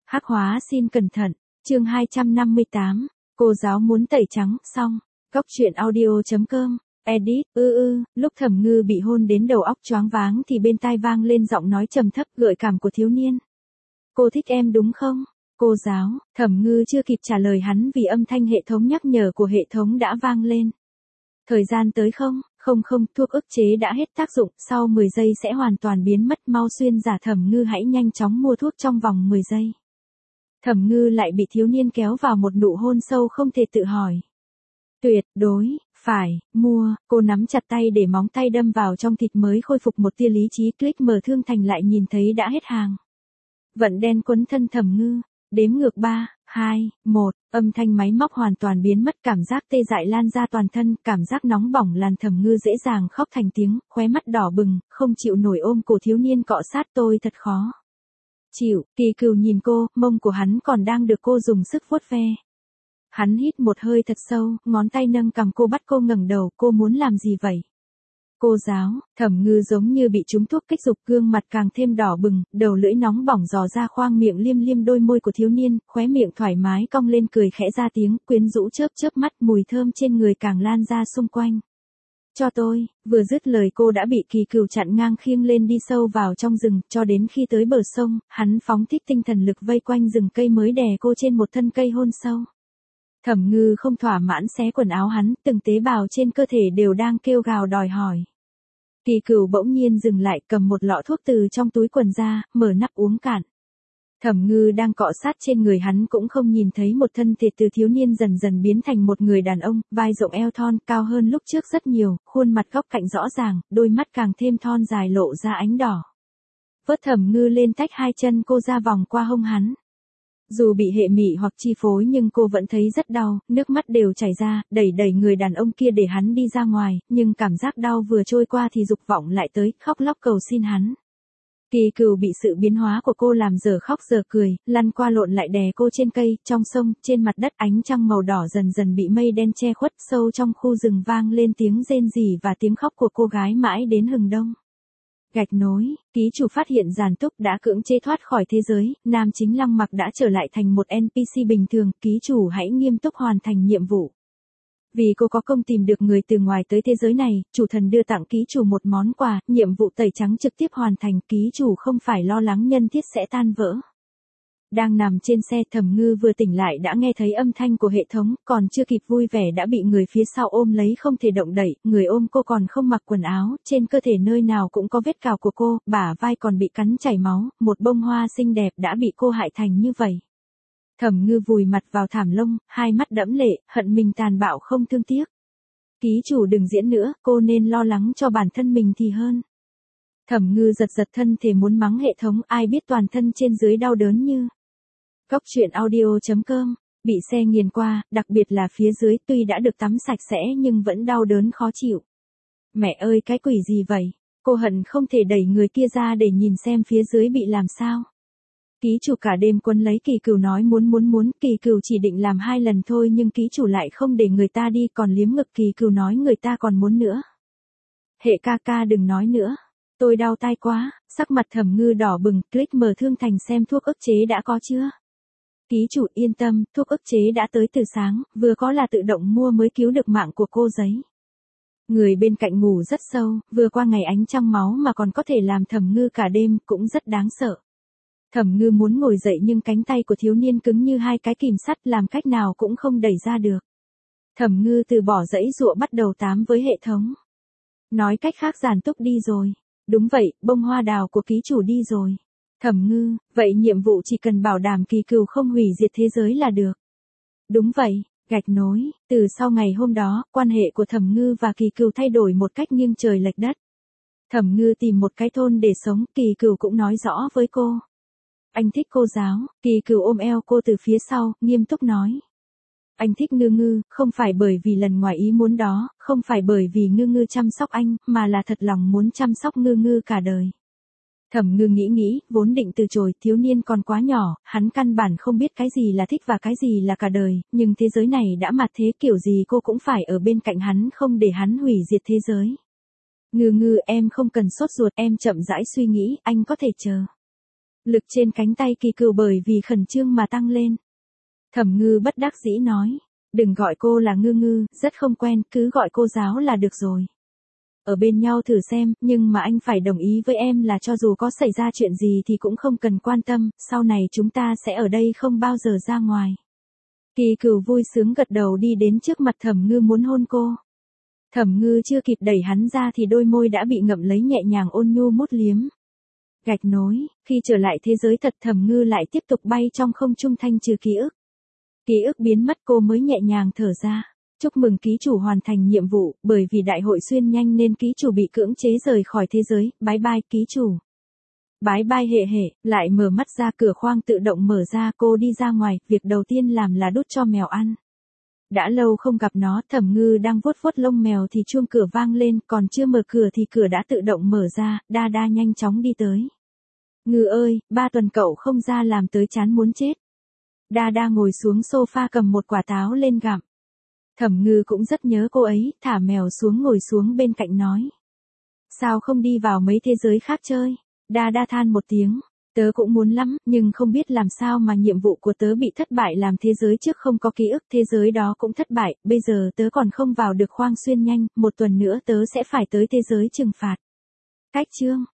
Hắc hóa xin cẩn thận, chương 258, cô giáo muốn tẩy trắng, xong. Góc truyện audio.com, edit, lúc Thẩm Ngư bị hôn đến đầu óc choáng váng thì bên tai vang lên giọng nói trầm thấp gợi cảm của thiếu niên. Cô thích em đúng không? Cô giáo, Thẩm Ngư chưa kịp trả lời hắn vì âm thanh hệ thống nhắc nhở của hệ thống đã vang lên. Thời gian tới không, thuốc ức chế đã hết tác dụng, sau 10 giây sẽ hoàn toàn biến mất, mau xuyên giả Thẩm Ngư hãy nhanh chóng mua thuốc trong vòng 10 giây. Thẩm Ngư lại bị thiếu niên kéo vào một nụ hôn sâu không thể tự hỏi. Tuyệt đối, phải, mua, cô nắm chặt tay để móng tay đâm vào trong thịt mới khôi phục một tia lý trí, click mở thương thành lại nhìn thấy đã hết hàng. Vận đen quấn thân Thẩm Ngư, đếm ngược 3, 2, 1, âm thanh máy móc hoàn toàn biến mất, cảm giác tê dại lan ra toàn thân, cảm giác nóng bỏng làm Thẩm Ngư dễ dàng khóc thành tiếng, khóe mắt đỏ bừng, không chịu nổi ôm cổ thiếu niên cọ sát, tôi thật khó chịu. Kỳ Cừu nhìn cô, mông của hắn còn đang được cô dùng sức vuốt ve. Hắn hít một hơi thật sâu, ngón tay nâng cằm cô bắt cô ngẩng đầu, cô muốn làm gì vậy? Cô giáo, Thẩm Ngư giống như bị trúng thuốc kích dục, gương mặt càng thêm đỏ bừng, đầu lưỡi nóng bỏng dò ra khoang miệng liêm liêm đôi môi của thiếu niên, khóe miệng thoải mái cong lên cười khẽ ra tiếng, quyến rũ chớp chớp mắt, mùi thơm trên người càng lan ra xung quanh. Cho tôi, vừa dứt lời cô đã bị Kỳ Cừu chặn ngang khiêng lên đi sâu vào trong rừng, cho đến khi tới bờ sông, hắn phóng thích tinh thần lực vây quanh rừng cây mới đè cô trên một thân cây hôn sâu. Thẩm Ngư không thỏa mãn xé quần áo hắn, từng tế bào trên cơ thể đều đang kêu gào đòi hỏi. Kỳ Cừu bỗng nhiên dừng lại, cầm một lọ thuốc từ trong túi quần ra, mở nắp uống cạn. Thẩm Ngư đang cọ sát trên người hắn cũng không nhìn thấy một thân thể từ thiếu niên dần dần biến thành một người đàn ông, vai rộng eo thon, cao hơn lúc trước rất nhiều, khuôn mặt góc cạnh rõ ràng, đôi mắt càng thêm thon dài lộ ra ánh đỏ. Vớt Thẩm Ngư lên tách hai chân cô ra vòng qua hông hắn. Dù bị hệ mị hoặc chi phối nhưng cô vẫn thấy rất đau, nước mắt đều chảy ra, đẩy người đàn ông kia để hắn đi ra ngoài, nhưng cảm giác đau vừa trôi qua thì dục vọng lại tới, khóc lóc cầu xin hắn. Kỳ Cừu bị sự biến hóa của cô làm giờ khóc giờ cười, lăn qua lộn lại đè cô trên cây, trong sông, trên mặt đất, ánh trăng màu đỏ dần dần bị mây đen che khuất, sâu trong khu rừng vang lên tiếng rên rỉ và tiếng khóc của cô gái mãi đến hừng đông. Gạch nối, ký chủ phát hiện Giản Túc đã cưỡng chế thoát khỏi thế giới, nam chính Lăng Mặc đã trở lại thành một NPC bình thường, ký chủ hãy nghiêm túc hoàn thành nhiệm vụ. Vì cô có công tìm được người từ ngoài tới thế giới này, chủ thần đưa tặng ký chủ một món quà, nhiệm vụ tẩy trắng trực tiếp hoàn thành, ký chủ không phải lo lắng nhân thiết sẽ tan vỡ. Đang nằm trên xe, Thẩm Ngư vừa tỉnh lại đã nghe thấy âm thanh của hệ thống, còn chưa kịp vui vẻ đã bị người phía sau ôm lấy không thể động đậy, người ôm cô còn không mặc quần áo, trên cơ thể nơi nào cũng có vết cào của cô, bả vai còn bị cắn chảy máu, một bông hoa xinh đẹp đã bị cô hại thành như vậy. Thẩm Ngư vùi mặt vào thảm lông, hai mắt đẫm lệ, hận mình tàn bạo không thương tiếc. Ký chủ đừng diễn nữa, cô nên lo lắng cho bản thân mình thì hơn. Thẩm Ngư giật thân thể muốn mắng hệ thống, ai biết toàn thân trên dưới đau đớn như. Góc truyện audio.com, bị xe nghiền qua, đặc biệt là phía dưới, tuy đã được tắm sạch sẽ nhưng vẫn đau đớn khó chịu. Mẹ ơi cái quỷ gì vậy? Cô hận không thể đẩy người kia ra để nhìn xem phía dưới bị làm sao. Ký chủ cả đêm quấn lấy Kỳ Cừu nói muốn, Kỳ Cừu chỉ định làm 2 lần thôi nhưng ký chủ lại không để người ta đi, còn liếm ngực Kỳ Cừu nói người ta còn muốn nữa. Hệ ca đừng nói nữa. Tôi đau tai quá, sắc mặt Thẩm Ngư đỏ bừng, click mở thương thành xem thuốc ức chế đã có chưa. Ký chủ yên tâm, thuốc ức chế đã tới từ sáng, vừa có là tự động mua mới cứu được mạng của cô giấy. Người bên cạnh ngủ rất sâu, vừa qua ngày ánh trăng máu mà còn có thể làm Thẩm Ngư cả đêm, cũng rất đáng sợ. Thẩm Ngư muốn ngồi dậy nhưng cánh tay của thiếu niên cứng như hai cái kìm sắt, làm cách nào cũng không đẩy ra được. Thẩm Ngư từ bỏ dãy dụa bắt đầu tám với hệ thống. Nói cách khác Giản Túc đi rồi. Đúng vậy, bông hoa đào của ký chủ đi rồi. Thẩm Ngư, vậy nhiệm vụ chỉ cần bảo đảm Kỳ Cừu không hủy diệt thế giới là được. Đúng vậy, gạch nối, từ sau ngày hôm đó, quan hệ của Thẩm Ngư và Kỳ Cừu thay đổi một cách nghiêng trời lệch đất. Thẩm Ngư tìm một cái thôn để sống, Kỳ Cừu cũng nói rõ với cô. Anh thích cô giáo, Kỳ Cừu ôm eo cô từ phía sau, nghiêm túc nói. Anh thích Ngư, không phải bởi vì lần ngoài ý muốn đó, không phải bởi vì Ngư chăm sóc anh, mà là thật lòng muốn chăm sóc Ngư cả đời. Thẩm Ngư nghĩ, vốn định từ chối, thiếu niên còn quá nhỏ, hắn căn bản không biết cái gì là thích và cái gì là cả đời, nhưng thế giới này đã mặt thế, kiểu gì cô cũng phải ở bên cạnh hắn, không để hắn hủy diệt thế giới. Ngư em không cần sốt ruột, em chậm rãi suy nghĩ, anh có thể chờ. Lực trên cánh tay Kỳ Cửu bởi vì khẩn trương mà tăng lên. Thẩm Ngư bất đắc dĩ nói, đừng gọi cô là Ngư Ngư, rất không quen, cứ gọi cô giáo là được rồi. Ở bên nhau thử xem, nhưng mà anh phải đồng ý với em là cho dù có xảy ra chuyện gì thì cũng không cần quan tâm, sau này chúng ta sẽ ở đây không bao giờ ra ngoài. Kỳ Cửu vui sướng gật đầu đi đến trước mặt Thẩm Ngư muốn hôn cô. Thẩm Ngư chưa kịp đẩy hắn ra thì đôi môi đã bị ngậm lấy nhẹ nhàng ôn nhu mút liếm. Gạch nối, khi trở lại thế giới thật Thẩm Ngư lại tiếp tục bay trong không trung thanh trừ ký ức. Ký ức biến mất cô mới nhẹ nhàng thở ra. Chúc mừng ký chủ hoàn thành nhiệm vụ, bởi vì đại hội xuyên nhanh nên ký chủ bị cưỡng chế rời khỏi thế giới, bye bye ký chủ. Bye bye hệ hệ, lại mở mắt ra cửa khoang tự động mở ra cô đi ra ngoài, việc đầu tiên làm là đút cho mèo ăn. Đã lâu không gặp nó, Thẩm Ngư đang vuốt vuốt lông mèo thì chuông cửa vang lên, còn chưa mở cửa thì cửa đã tự động mở ra, Đa Đa nhanh chóng đi tới. Ngư ơi, 3 tuần cậu không ra làm tới chán muốn chết. Đa Đa ngồi xuống sofa cầm một quả táo lên gặm. Thẩm Ngư cũng rất nhớ cô ấy, thả mèo xuống ngồi xuống bên cạnh nói. Sao không đi vào mấy thế giới khác chơi? Đa Đa than một tiếng. Tớ cũng muốn lắm, nhưng không biết làm sao mà nhiệm vụ của tớ bị thất bại làm thế giới trước không có ký ức, thế giới đó cũng thất bại, bây giờ tớ còn không vào được khoang xuyên nhanh, 1 tuần nữa tớ sẽ phải tới thế giới trừng phạt. Cách chương.